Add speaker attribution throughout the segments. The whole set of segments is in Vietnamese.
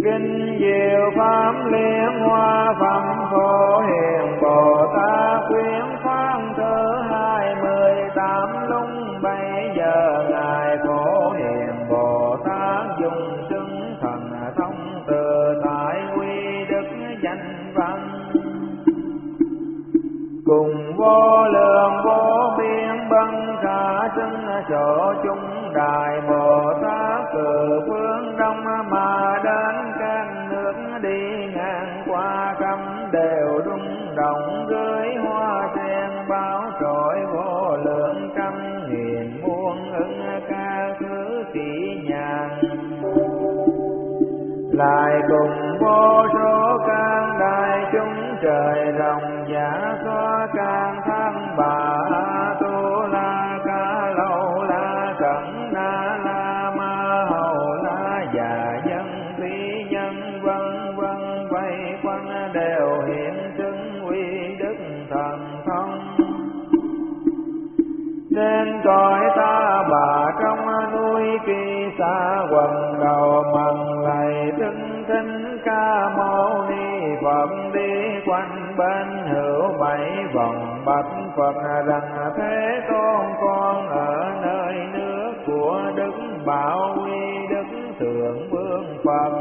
Speaker 1: Kinh diệu pháp liên hoa phẩm phổ hiền Bồ Tát khuyến khoan thứ 28 lúc bấy giờ ngài phổ hiền Bồ Tát dùng xưng thần thông từ tại quy đức danh văn, cùng vô lượng vô biên bân cả xưng chỗ chúng đại Bồ Tát từ phương đông mà đến các nước đi ngang qua cấm đều rung động dưới hoa sen báo trội vô lượng trăm nghìn muôn ức ca thứ kỷ nhàn, lại cùng vô số can đại chúng trời rồng giả xóa can thân bà tu la ca lâu la cẩn na la ma hầu la già dân phi nhân vân vân vây quanh đều hiện xưng uy đức thần thông. Nên cõi ta bà trong núi Kỳ Sa quần đầu mần lạy thinh thinh ca mâu ni Phật, đi quanh bên hữu bảy vòng bạch Phật rằng thế tôn con ở nơi nước của Đức Bảo Quy Đức Thượng Vương Phật.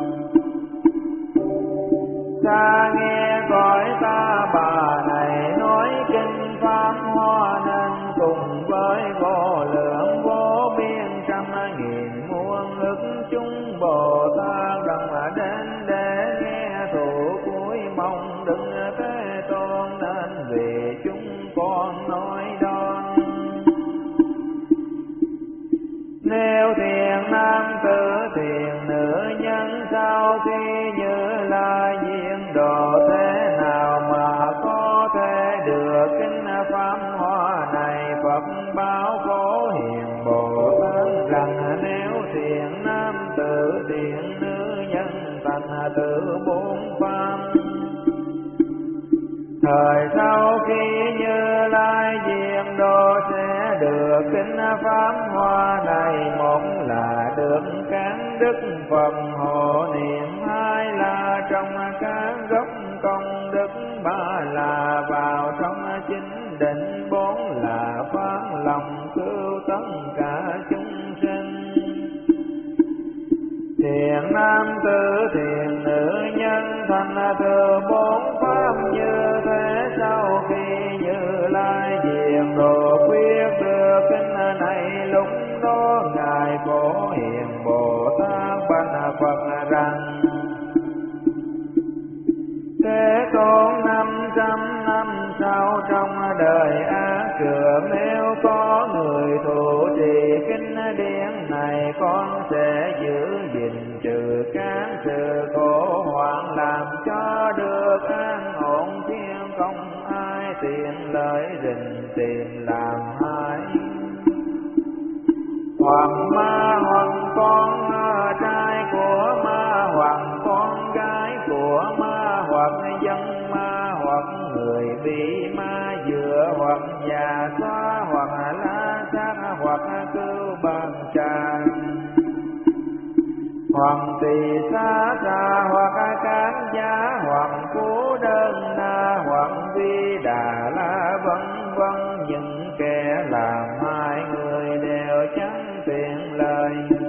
Speaker 1: Xa nghe cõi ta bà này nói kinh pháp hoa, nên cùng với vô lượng vô biên trăm nghìn muôn ức chúng Bồ Tát đồng đến để nghe thụ cuối mong Đức Thế Tôn, nên vì chúng con nói đoan. Nếu thiền nam tử thiền nữ nhân sau khi Như Lai diện độ, thế nào mà có thể được kinh pháp hoa này? Phật báo phổ hiền Bồ Tát rằng nếu thiền nam tử thiền nữ nhân thành tự bốn pháp, thời sau khi Như Lai diện độ sẽ được kinh pháp hoa này. Một là được cán đức Phật hộ niệm, hai là trong các gốc công đức, ba là vào trong chính định, bốn là phát lòng cứu tất cả chúng sinh. Thiền nam tử thiền nữ nhân thành từ bốn pháp như thế, sau khi Như Lai diện độ quyết được kinh này, lúc đó ngài phổ hiền Bồ Tát bạch Phật rằng: Thế Tôn 500 năm sau trong đời ác trường, nếu có người thụ trì kinh điển này, con sẽ giữ gìn trừ các sự khổ hoạn, làm cho được an ổn thiên không ai tiện lợi rình tìm làm hại. Hoặc ma hoặc con trai của ma, hoặc con gái của ma, hoặc dân ma, hoặc người bị ma dựa, hoặc già xóa, hoặc la sát, hoặc cưu bằng tràng, hoặc tỳ xá xa, hoặc cán giá, hoặc phú đơn na, hoặc vi đà la, vân vân. Những kẻ làm hai người đều chẳng tiện lời.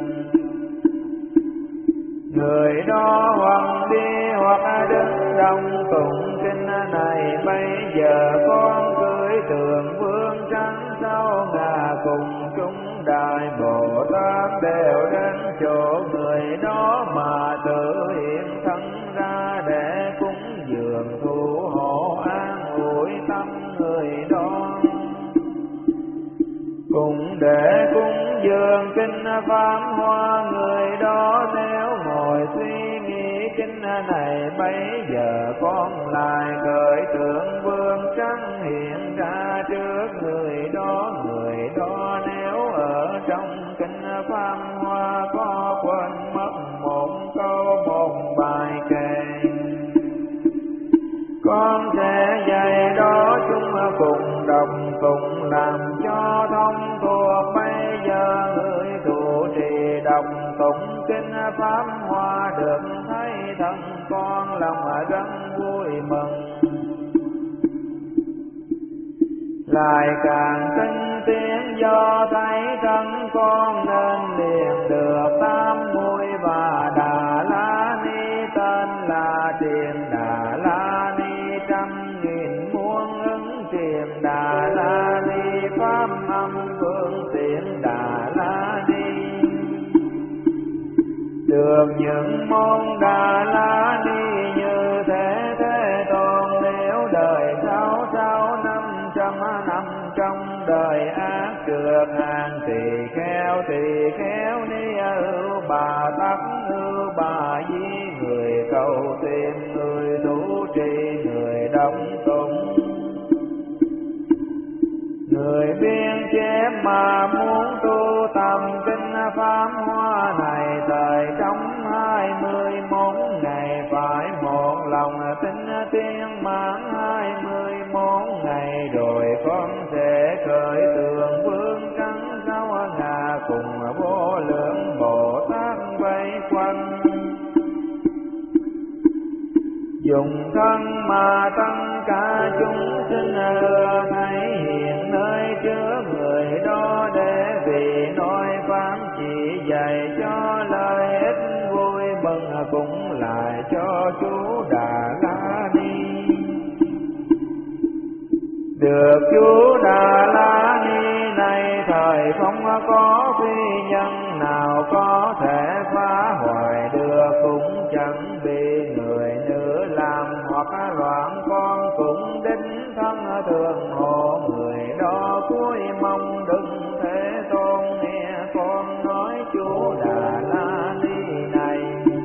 Speaker 1: Người đó hoặc đi hoặc đứng đông tụng kinh này, bây giờ con cưỡi tượng vương trắng sau ngà, cùng chúng đại Bồ Tát đều đến chỗ người đó mà tự hiện thân ra để cúng dường thủ hộ an ủi tâm người đó. Cùng để cúng dường kinh pháp hoa, người đó nếu ngồi suy nghĩ kinh này, bây giờ con lại cởi tượng vương trắng hiện ra trước người đó. Người đó nếu ở trong kinh pháp hoa có quên mất một câu một bài kệ, con sẽ dạy đó chúng cùng đọc cùng làm cho thông thuộc. Bây giờ người trụ trì đọc tụng kinh pháp hoa được lòng rất vui mừng. Lại càng tinh tiến do thấy thân con nên liền được 83 Đà La Ni, tên là Triền Đà La Ni, 100.000 muôn ứng Triền Đà La Ni, pháp âm phương tiện Đà La Ni. Được những môn Đà La Ni như thế Thế Tôn, nếu đời sau 500 năm trong đời ác trượt hàng tỳ kheo ni ưu bà tắc ưu bà di, người cầu tìm, người thủ trì, người đóng tụng, người biên chép mà muốn tu tâm kinh pháp hoa này, thời trong 21 ngày phải một lòng tin tiên mãn 21 ngày, rồi con sẽ khởi tượng vương trắng sáu ngà cùng vô lượng Bồ Tát vây quanh. Dùng thân mà tất cả chúng sinh thấy hiện nơi trước người đó, để vì nói pháp chỉ dạy cho lợi ích vui mừng, cũng lại cho chú Đà La Ni. Được chú Đà La Ni này thời không có phi nhân nào có thể phá hoại được, cũng chẳng bị người nữ làm hoặc loạn, con cũng đính thân thường hộ người đó. Cuối mong đừng Thế Tôn nghe con nói chú Đà La Ni này.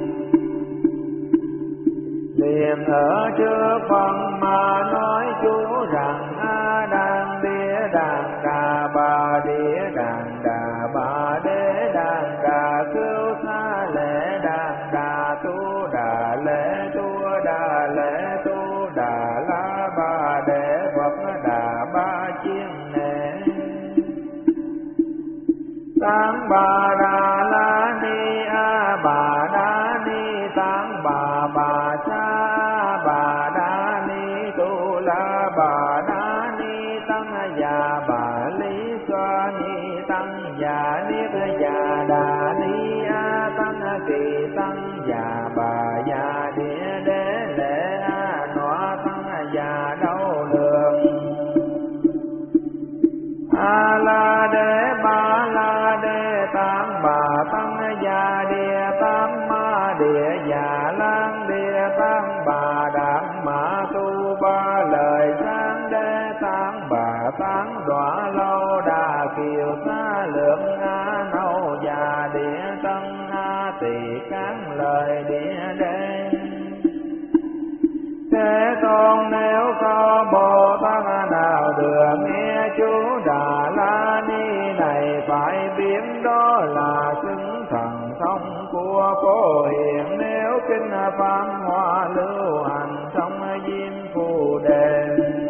Speaker 1: Liền ở trước phần mà nói chú rằng A Đàn Đĩa Đàn Đà Bà Đĩa Đàn Đà Bà Đế Đàn Đà Cứu Xa Lễ Đàn Đà Tu Đà Lễ Tu Đà Lễ Tu Đà La Bà Đế Phật Đà Ba Chiên Nệ. Tán Bà Đà La Ni A Bà Đà Ni, tán Bà Sa Bà Đà Ni, Tu La Bà Đà Ni, tăng già Bà Lý Xoa Ni, tăng già Niết già Đà Ni A, tăng kỳ tăng già Bà già Địa Đế Lễ A Nọa, tăng già Đau Lường A La Đế Ba La Đế, tăng Bà tăng già Địa, tăng Ma Địa già Lan Địa, tăng Bà Đạm Ma Tu Ba Lời Sáng Đế, tăng Bà tăng Đọa Lâu Đà Kiều Xa Lượng A Nâu già Địa, tăng A Tỳ Cán Lời Địa Đế. Thế Tôn nếu có Bồ Tát nào được nghe chú Đà La Ni này, phải biết đó là xứng thần thông của Phổ Hiền. Nếu kinh pháp hoa lưu hành trong Diêm Phù Đề,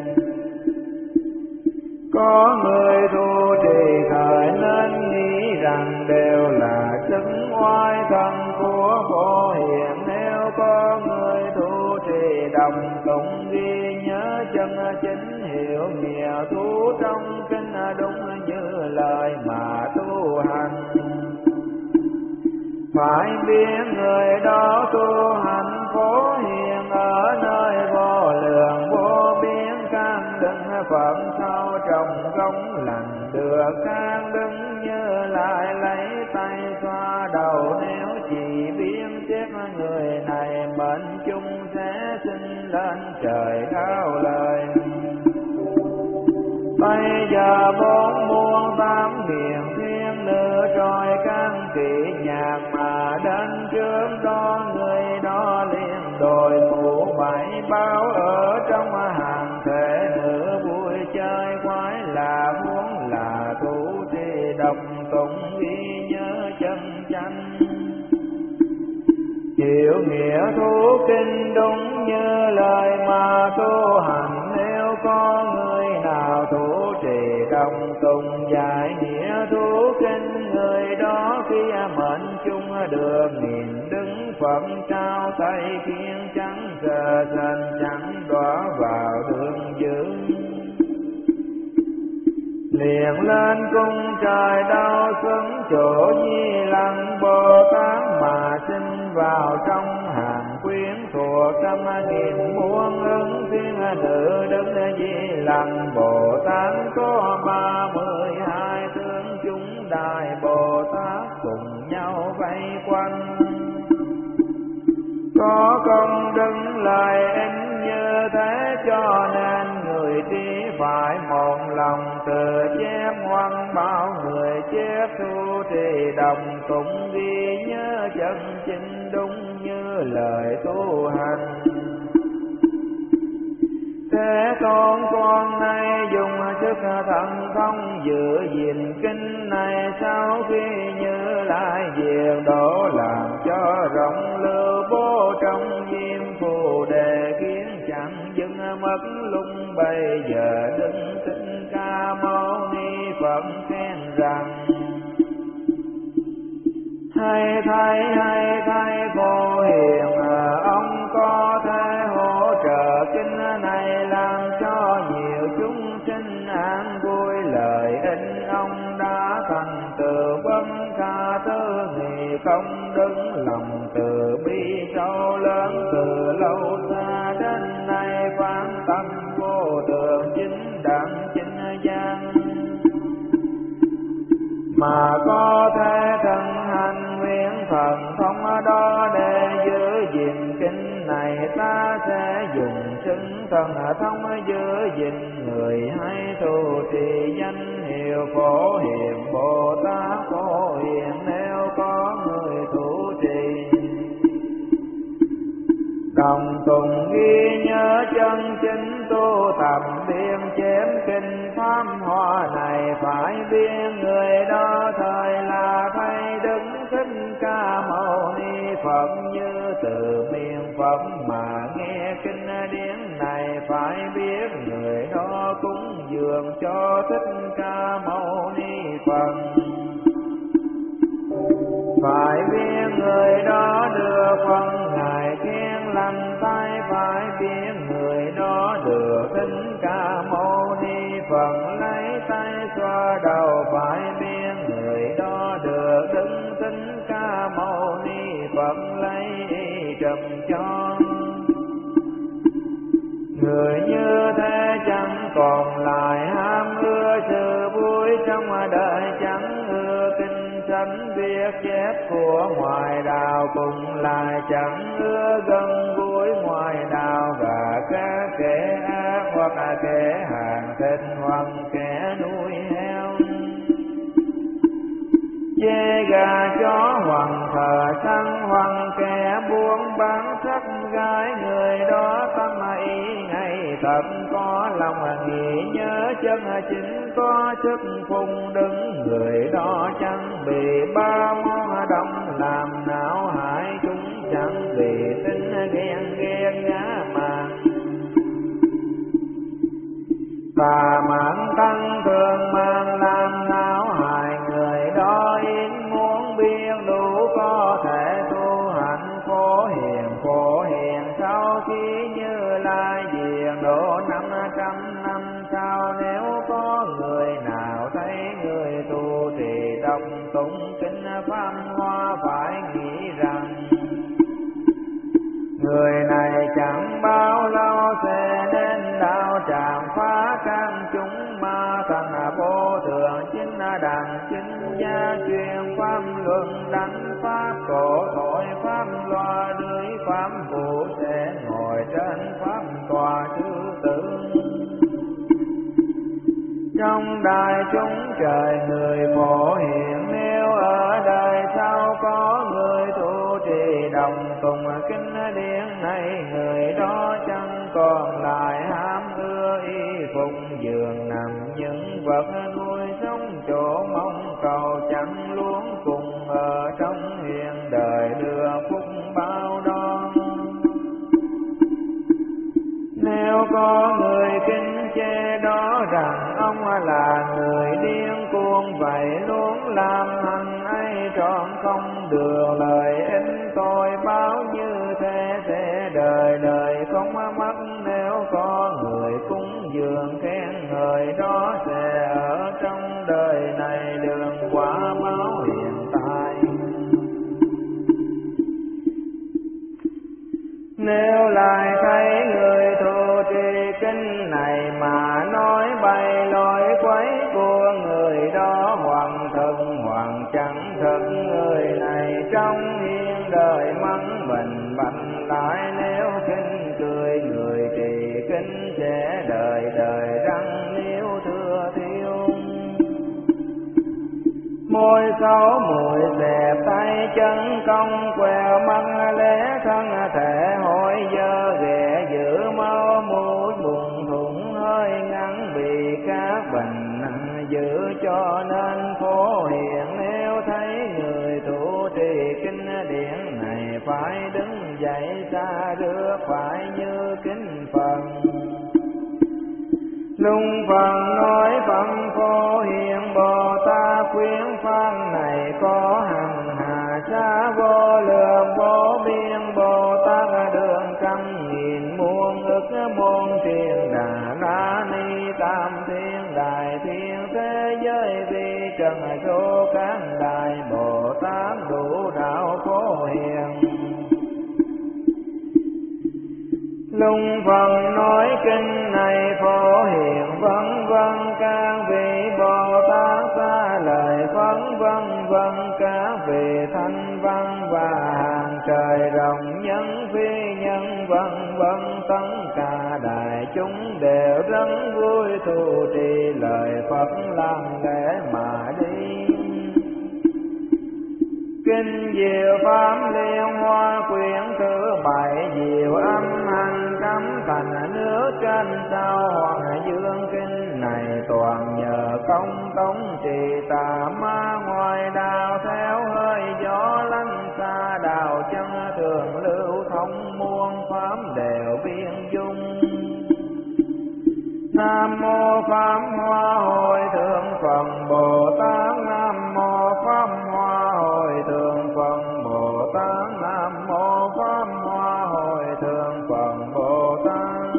Speaker 1: có người tu trì thời nên nghĩ rằng đều là xứng oai thần của Phổ Hiền. Nếu có người tu trì đồng tụng ghi nhớ chân chính, hiểu nghĩa tu trong kinh đúng như lời mà tu hành, phải biết người đó tu hành Phổ Hiền ở nơi vô lượng vô biên. Can đừng Phật sau trong công lành được, can đứng như lại lấy tay xoa đầu. Nếu chỉ biết tiếc người này, mệnh chung sẽ sinh lên trời cao lời. Bây giờ 4 muôn 8 miền thiên nữ trôi can kỵ nhạc, mà đến trước đó người đó liền đồi mũ bảy báo. Ở trong hàng thể nữ vui chơi khoái là muốn là thủ trì đọc tụng ghi nhớ chân chánh, chịu nghĩa thú kinh đúng như lời mà tu hành. Nếu có người nào thủ trì đồng tùng giải nghĩa thú kinh, người đó khi mệnh chung được niềm đứng Phật trao tay khiên trắng cơ sanh chẳng đọa vào đường dữ. Liền lên cung trời đau xuống chỗ Di Lặc Bồ Tát, mà sinh vào trong hàng quyến thuộc 100.000 muôn ứng thiên nữ. Đức Di Lặc Bồ Tát có 32 tướng chúng đại Bồ Tát cùng nhau vây quanh, có công đứng lời in như thế, cho nên người trí phải một lòng từ chép ngoan bảo người chép thu trì đồng tụng ghi nhớ chân chính đúng như lời tu hành. Thế Tôn con nay dùng sức thần thông giữ gìn kinh này, sau khi Như Lai diệt độ làm cho rộng lưu bố trong diêm phù đề, khiến chẳng dừng mất lúc bây giờ. Đức Thích Ca Mâu Ni Phật khen rằng: hay thay Phổ Hiền, ông có thể hỗ trợ kinh này, làm cho nhiều chúng sinh an vui. Lời in ông đã thành từ vấn ca tư nghị, công đứng lòng từ bi sâu lớn, từ lâu xa đến nay phán tâm vô thường chính đẳng chính gian. Mà có thể thân hành nguyện thần thông đó để giữ gìn kinh này, ta sẽ dùng xưng thần thông giữ gìn người, hay tu trì danh hiệu Phổ Hiền Bồ Tát. Phổ Hiền nếu có người tu trì đồng tùng ghi nhớ chân chính, tu tập biên chém kinh pháp hoa này, phải biết người đó thời là thay Đức Thích Ca Mâu Ni Phật. Như từ miệng Phật mà nghe kinh điển này, phải biết người đó cúng dường cho Thích Ca Mâu Ni Phật. Phải biết người đó được phần ngài khen lành thay, phải biết người đó được Thích Ca Mâu Ni Phật lấy tay xoa đầu, phải biết người đó được Đức Thích Ca Mâu Ni Phật lấy trầm cho. Người như thế chẳng còn lại ham ưa sự vui trong đời, chẳng ưa kinh sánh viết chép của ngoài đạo, cùng lại chẳng ưa gần gũi ngoài đạo. Và các kẻ ác hoặc kẻ hàng thịt hoặc kẻ nuôi heo, chê gà chó hoặc thờ săn hoặc kẻ buôn bán sắc gái, người đó tâm ý ngày thật có lòng nghĩ nhớ chân chính, có sức phụng đứng. Người đó chẳng bị ba món đông làm não hại, chúng chẳng vì tính ghen ghét ngã mạn. Tà mạn tăng thường mang làm não hại, người đó yên muốn biết đủ có thể tu hành. Phổ Hiền sau khi Như Lai diệt độ 500 năm sau, nếu có người nào thấy người tu trì đọc tụng kinh pháp hoa, phải nghĩ rằng người này chẳng bao lâu sẽ đến đạo tràng, phá can chúng ma thần vô thường chính đẳng chính gia, truyền pháp luận đánh pháp cổ tội pháp loa lưới pháp vụ, sẽ ngồi trên pháp tòa thứ tự. Trong đại chúng trời người Phổ Hiền, nếu ở đời sau có người tu trì đồng tùng kinh điển này, người đó chẳng còn lại ham ưa y phục giường nằm, những vật nuôi sống chỗ mong cầu, chẳng luôn cùng ở trong hiện đời đưa phúc bao đón. Nếu có người kính chê đó rằng ông là người điên cuồng, vậy luôn làm hành ấy trọn không được. Lời in tôi báo như thế sẽ đời đời thường khen người đó sẽ ở trong đời này đường quả báo hiện tại. Nếu lại thấy người thù trì kinh này mà nói bày lối quấy của người đó, hoàng thực hoàng chẳng thực, người này trong hiên đời mắng bình bạch lại. Nếu kinh cười người trì kinh sẽ đời đời răng nếu thưa thiếu. Môi xấu mùi dẹp tay chân công quẹo mắt lẽ thân thể hỏi dơ ghẻ giữ máu mũi buồn thủng hơi ngắn bị các bệnh giữ cho nên phổ hiện. Nếu thấy người thủ trì kinh điển này phải đứng dậy xa rước phải như kính phần. Lung phần nói phẩm phổ hiện Bồ Tát khuyến phan này có hằng hà xa vô lượng vô biên. Bồ Tát đường trăm nghìn muôn ức muôn triền đà la ni tam thiên đại thiên thế giới vi trần số các đại Bồ Tát đủ đạo phổ hiện. Lung phần nói kinh này phổ hiện vân vân các vị Bồ Tát xa lời phấn vân vân các vị thanh văn và hàng trời rộng nhân phi nhân vân vân. Tất cả đại chúng đều rất vui thù trì lời Phật làm lễ mà đi. Kinh diệu pháp liên hoa quyển thứ 7 diệu âm hành cấm thành nước trên sao hoàng dương. Kinh này toàn nhờ công tống trì tà ma ngoài đạo theo hơi gió lánh xa đào chân thường lưu thông muôn pháp đều biên dung. Nam mô Pháp Hoa Hội Thượng Phật Bồ Tát. Nam mô Pháp Hoa Hội Thượng Phật Bồ Tát. Nam mô Pháp Hoa Hội Thượng Phật Bồ Tát.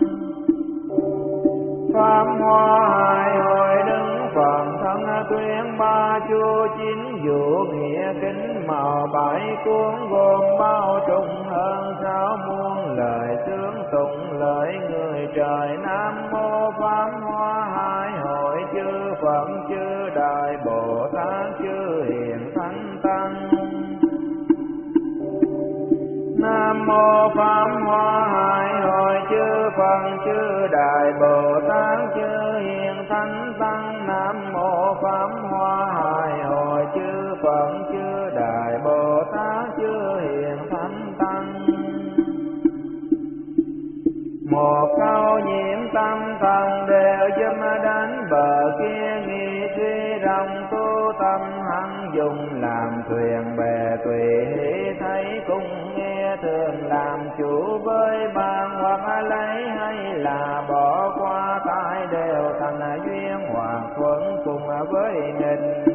Speaker 1: Pháp Hoa Hai Hội Đứng Phật thân tuyên ba chu chín vũ nghĩa kính màu 7 cuốn gồm bao trùng hơn 6 muôn lời sướng tụng lời người trời. Nam mô Pháp Hoa Hai Hội chư Phật chư Đại Bồ Tát chư Hiền Thánh Tăng. Nam mô Pháp Hoa Hai Hội chư Phật chư Đại Bồ Tát chư Hiền Thánh Tăng. Nam mô Pháp Hoa Hai Hội chư Phật chư Đại Bồ Tát chư Hiền Thánh Tăng. Một câu nhiễm tâm thần đều dâm đến bờ kia, nghi suy rằng tu tâm hằng dùng làm thuyền bè tùy hỷ thấy cùng nghe. Thường làm chủ với ban hoặc lấy hay là bỏ qua, tại đều thành duyên hoặc thuận cùng với nghịch.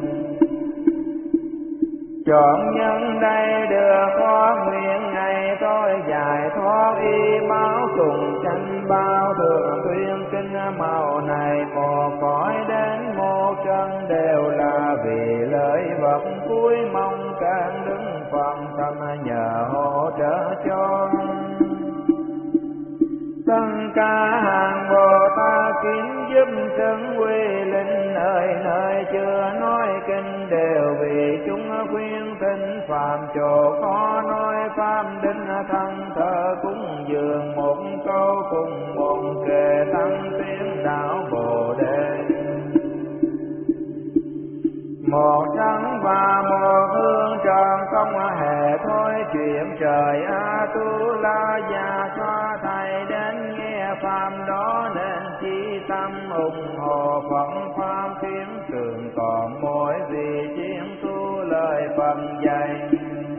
Speaker 1: Chọn nhân đây được có nguyện ngày tôi giải thoát y máu cùng tranh bao. Thường tuyên kinh màu này một cõi đến một chân đều là vì lợi vật cuối mong can đứng phần tâm nhờ hỗ trợ cho. Tất cả hàng Bồ Tát kín giúp chân quy linh nơi nơi chưa nói kinh đều vì chúng khuyên thính phạm chỗ khó nói pháp đinh thân thờ cúng dường một câu cùng một kệ tăng tiếng đạo Bồ Đề. Một trắng và một hương tròn không hề thôi chuyện trời A-tu-la già xoa thầy đến nghe pháp đó nên chi tâm ủng hộ Phật pháp khiến trường còn mỗi vì chiến tu lời Phật dạy.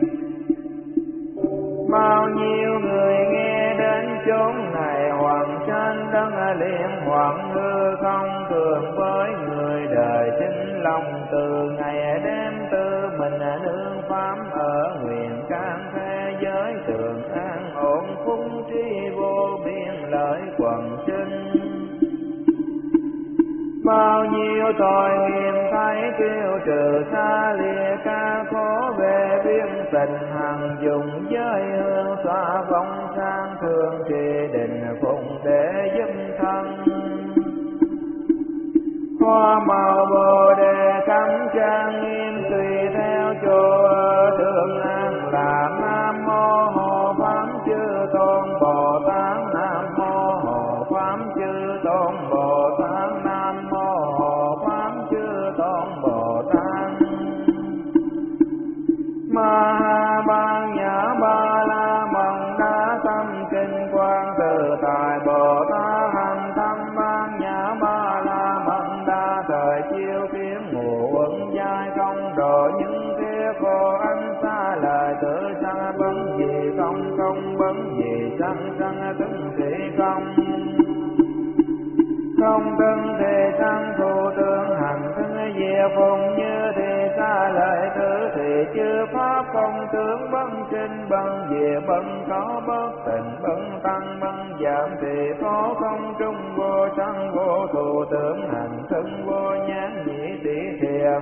Speaker 1: Bao nhiêu người nghe đến chốn này hoàng trên đất liền hoàng hư không thường với người đời chính lòng từ ngày đêm tư mình nương pháp ở nguyện can thế giới thường an ổn phúc trí vô biên lợi quần sinh. bao nhiêu tội nghiệp thấy kêu trừ xa lìa ca khổ về biên tình hằng dùng giới hương xóa vong sang thương trì định phụng để giúp thân hoa màu bồ đề cắm trang nghiêm tùy theo chỗ ở thượng an là nam mô hộ pháp chư tôn bồ tát nam mô hộ pháp chư tôn bồ tát nam mô hộ pháp chư tôn bồ tát ma ban nhã ba la mật đa tâm kinh quang tự tại bồ tát hành thâm ban nhã ba la mật đa thời chiêu tiếng ngũ uẩn giai công độ những thế khổ ánh xa lời tự sa vấn gì không không vấn gì sanh sanh tướng thị không tương thì sanh thù tương hành tương diệu phụng như thì xa lời tử thì chư pháp không tướng bất sinh bất diệu bất có bất tình bất tăng bất giảm thì có không trung vô sanh vô thù tưởng hành thân vô nhãn nhĩ tỷ thiền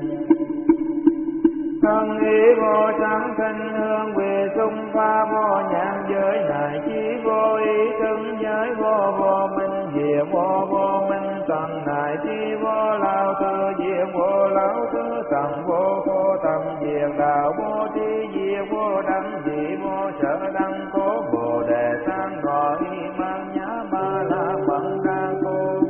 Speaker 1: thân ý vô sáng thanh hương vì xung pha vô nhãn giới này chí vô ý thân giới vô vô minh diệu vô vô minh tầng này chí vô lao tư diệu vô lão tư tầng vô khô tầm diệu đạo vô tri diệu vô đăng dị vô sở đăng cố bồ đề sang ngọ y mang nhã ba la phật đa cô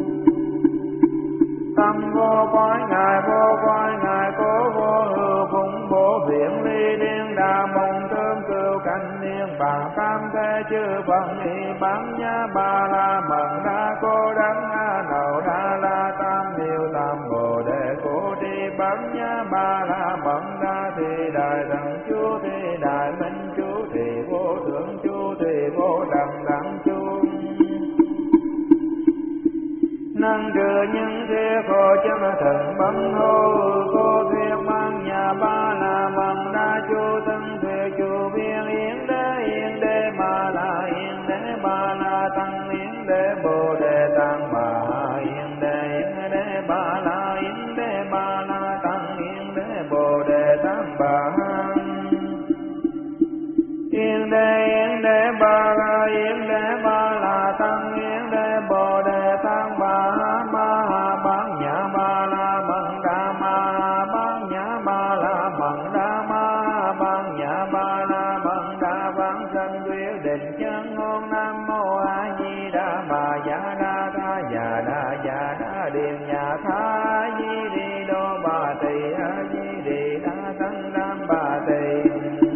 Speaker 1: tâm vô cõi ngài cố vô hư phụng bổ viện ly điên đà mộng thương cửu canh niên bằng tam thế chư phật y bán nhã ba la mật đa cô đắng a nậu đa la tam miêu tam bồ đề cố đi bán nhã ba la mật đa thì đại đẳng chú thì đại minh chú thì vô thượng chú thì vô đẳng đẳng chú năng trừ những thế khổ chấm thần bấm hô cô thuyết mang nhà ba la bằng đa chu tân thuyết chu viên yến đế ba la tăng yến đế bồ đề tăng bà yến đế ba la tăng yến đế bồ đề tăng bà yến đế ba la tăng yến đế bồ đề tăng bà ma bán nhã ba la mật đa ma bán nhã ba la mật đa ma bán nhã ba la mật đa vãng sanh quyết định chân ngôn nam mô a di đà bà ya đa tha ya đa điền ya tha di đi đô bà tỳ a di đi đa tăng đam bà tỳ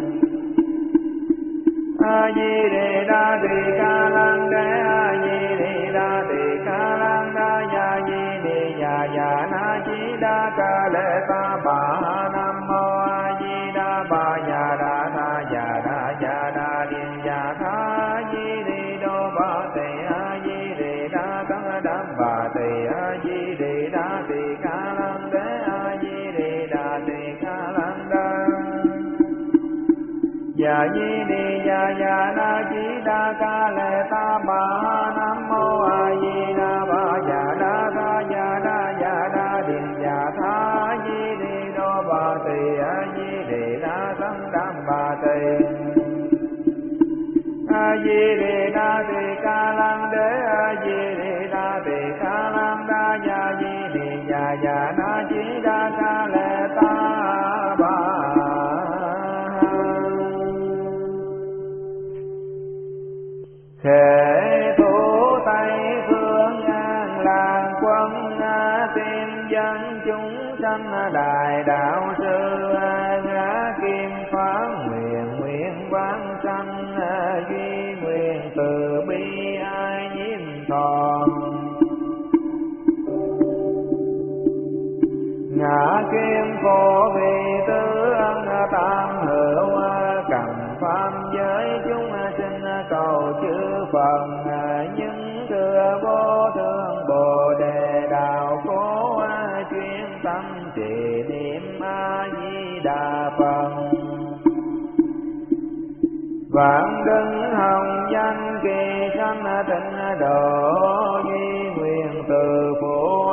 Speaker 1: a di đi đa tỳ ca lăng đế a di đi đa tỳ ca lăng đa ya di đi ya na di đa ca lệ ta bà nam mô a di đà bà ya đa tha ya đa điền ya tha di đi đô bà tỳ a di đi đa tăng đam bà tỳ a di đi đa tỳ ca lăng đế a di đi đa tỳ ca lăng đa ya di đi ya na di đa ca lệ ta bà nam mô a di đà bà ya đa tha ya đa điền ya tha di đi đô bà tỳ a di đi đa tăng đam bà tỳ a di đi đa tỳ ca lăng đế a di đi đa tỳ ca lăng đa ya di đi ya na di đa ca lệ ta bà khệ thủ tây phương an làng quân tiên dân chúng sanh đại đạo sư ngã kim phán nguyện quán sanh duy nguyện từ bi ai nhiễm thọ ngã kim phổ vì tứ ân tam hữu cầm pháp giới chúng sinh cầu chư Phật những thừa vô thượng bồ đề đạo cố chuyên tâm trì niệm a di đà Phật vạn đứng hồng danh kỳ sanh tịnh độ duy nguyện từ phụ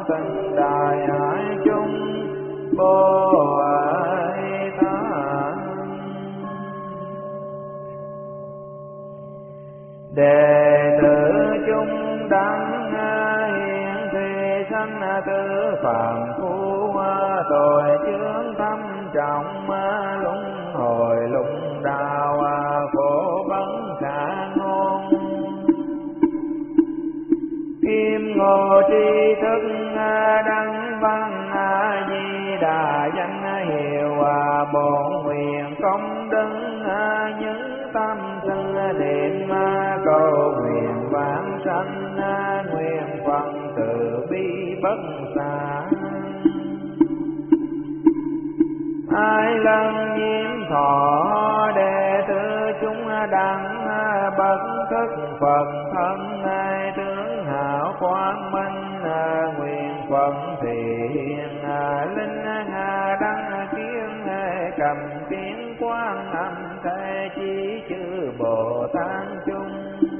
Speaker 1: tình đại hải chung Bồ Tát. Đệ tử chúng đắng hiện thị sanh tư phàm phu tội chướng thâm trọng luân hồi lục đạo khổ bấn khả ngôn. Kim ngô tri thức đăng văn A Di Đà danh hiệu bổn nguyện công đức những tâm sinh niệm cầu nguyện vãng sanh nguyện Phật từ bi bất xả. Ai lần nhiễm thọ đệ tử chúng đặng bất thức Phật thân tướng hảo quang minh nguyện Phật thiện linh đăng kiến cầm kiến quang âm thế chí chư Bồ Tát chung.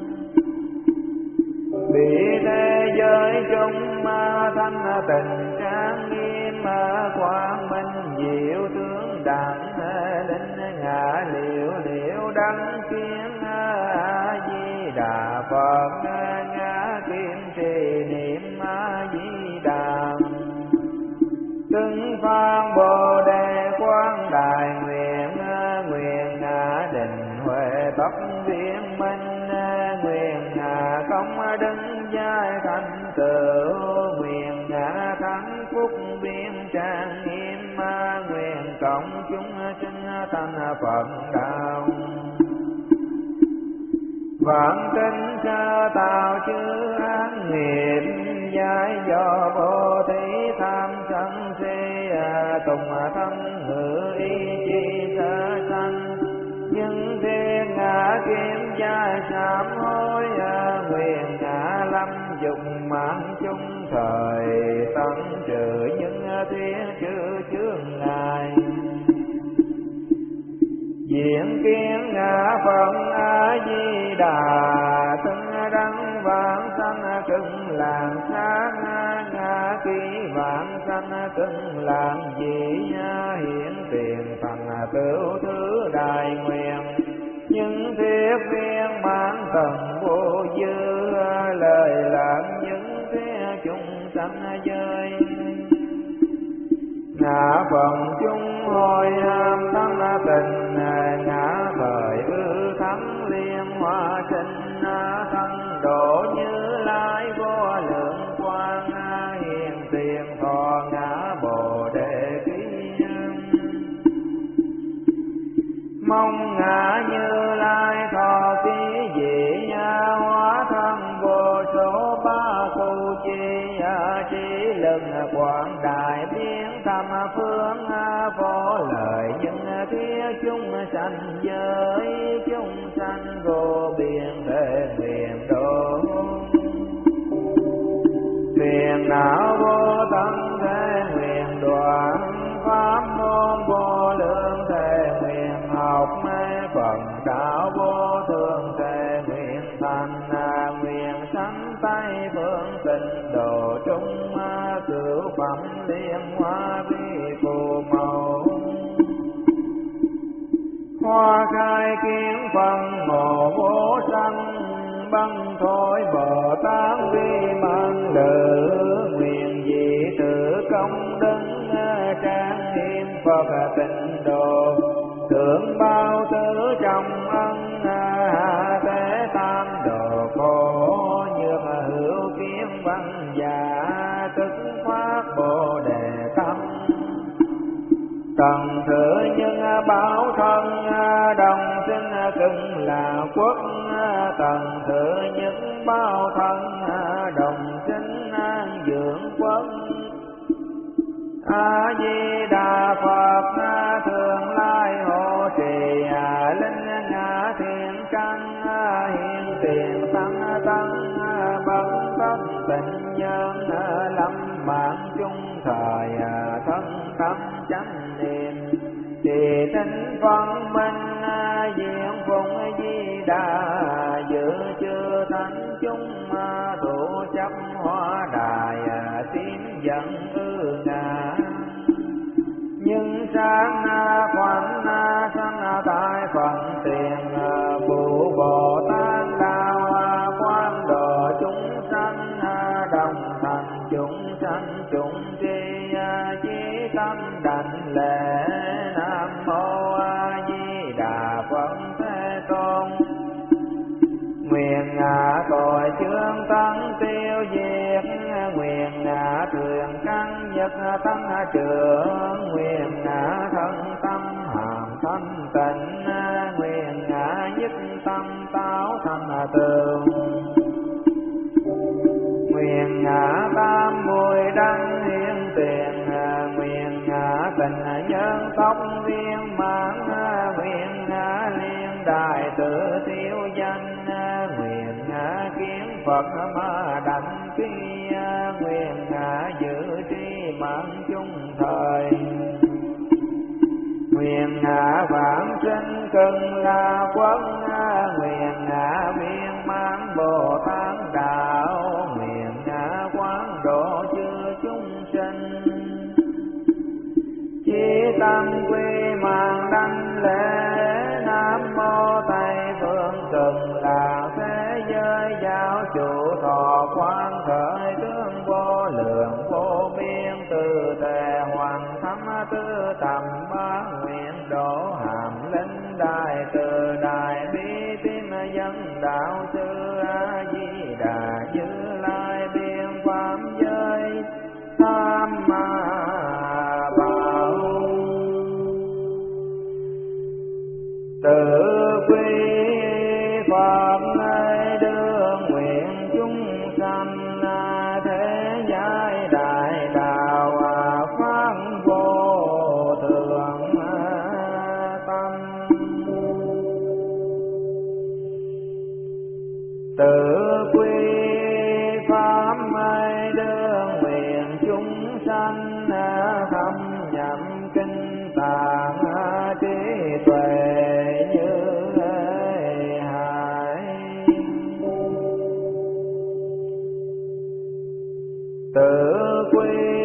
Speaker 1: Bị thế giới chung thanh tình trang nghiêm quang minh diệu tướng đẳng linh ngã liễu liễu đăng kiến A Di Đà Phật ngã kim trì niệm A Di Đà. Từng phan Bồ Đề quang đại nguyện nguyện định huệ tóc viên minh nguyện công đứng giai thành tựu nguyện thắng phúc biên trang nghiêm nguyện cộng chúng sinh thành Phật đạo. Vạn tinh sơ tạo chư án nghiệp giải do vô thí tham sân si tùng thân ngữ ý chi sơ sanh. Nhưng thiên kiếm giai sám hối nguyện lâm dùng mạng chung thời tận trừ những thiên chư chướng ngại. Diện kiến Phật A Di Đà từng đăng vãng sanh cưng làng sát ngã ký vãng sanh cưng làng dị hiện tiền thành tựu thứ đại nguyện. Những thiết viên mãn thần vô dư lời làm những thế chúng sanh giới. Ngã phần chúng hồi ham thắng tình ngã thời ư thắng liên hoa sinh thân độ Như Lai vô lượng quang hiện tiền thọ ngã Bồ Đề ký. Mong ngã Như Lai thọ ký dị hóa thân vô số ba khu chi lực quảng đại biến thăm phương vô lời những thiết chúng sanh giới chúng sanh vô biên để nguyện độ. Phiền não vô tận thế nguyện đoạn pháp môn vô lượng thế nguyện học mê Phật đạo vô thường thế nguyện thành nguyện sanh tay phương tịnh độ trung cửu phẩm liên hoa vi phù màu. Hoa khai kiến phần ngộ vô sanh băng thối Bồ Tát vi mang lự nguyện dị tự công đức trang nghiêm Phật tịnh độ. Tưởng bao tử trong ân thế tam độ khổ nhược hữu kiến văn giả tức phát Bồ Đề tâm. Tần thử những báo thân đồng sinh cưng là quốc. Tần thử những báo thân đồng sinh an dưỡng quốc. A Di Đà Phật thường lai hộ trì linh ngã thiện căn hiện tiền tăng tăng bậc tâm tịnh nhân lâm mạng chung thời thân tâm chánh niệm. Trì tinh phân minh diện phụng Di Đà dự chư thánh chúng thủ chấp hóa đài tím nhất tăng trưởng, nguyện ngã thân tâm hàm thanh tịnh, nguyện ngã nhất tâm táo thành tường, nguyện ngã tam mùi đăng hiển tiền, nguyện ngã tình nhân tóc viên mãn, nguyện ngã liên đại tự tiêu danh, nguyện ngã kiến Phật ma đảnh kia, nguyện ngã giữ tri mạng chung thời, nguyện ngã vãng sinh cần là quân, nguyện ngã viên mãn Bồ Tát đạo, nguyện ngã quán độ chư chúng sinh, chí tâm quy mạng đảnh lễ, nam mô Tây phương Cực Lạc thế giới giáo chủ thọ quan khởi tướng vô lượng vô biên, từ tề hoàng thâm tư tầm bá nguyện độ hàm linh đại từ đại bi tín dân đạo sư A Di Đà Như Lai biên pháp giới tham bảo, tự quy Phật nơi đương nguyện chúng sanh, thế giới đại đạo phát vô thượng tâm, tự quy pháp nơi đương nguyện chúng sanh, thâm nhậm kinh tạng trí tuệ như hải, tự quy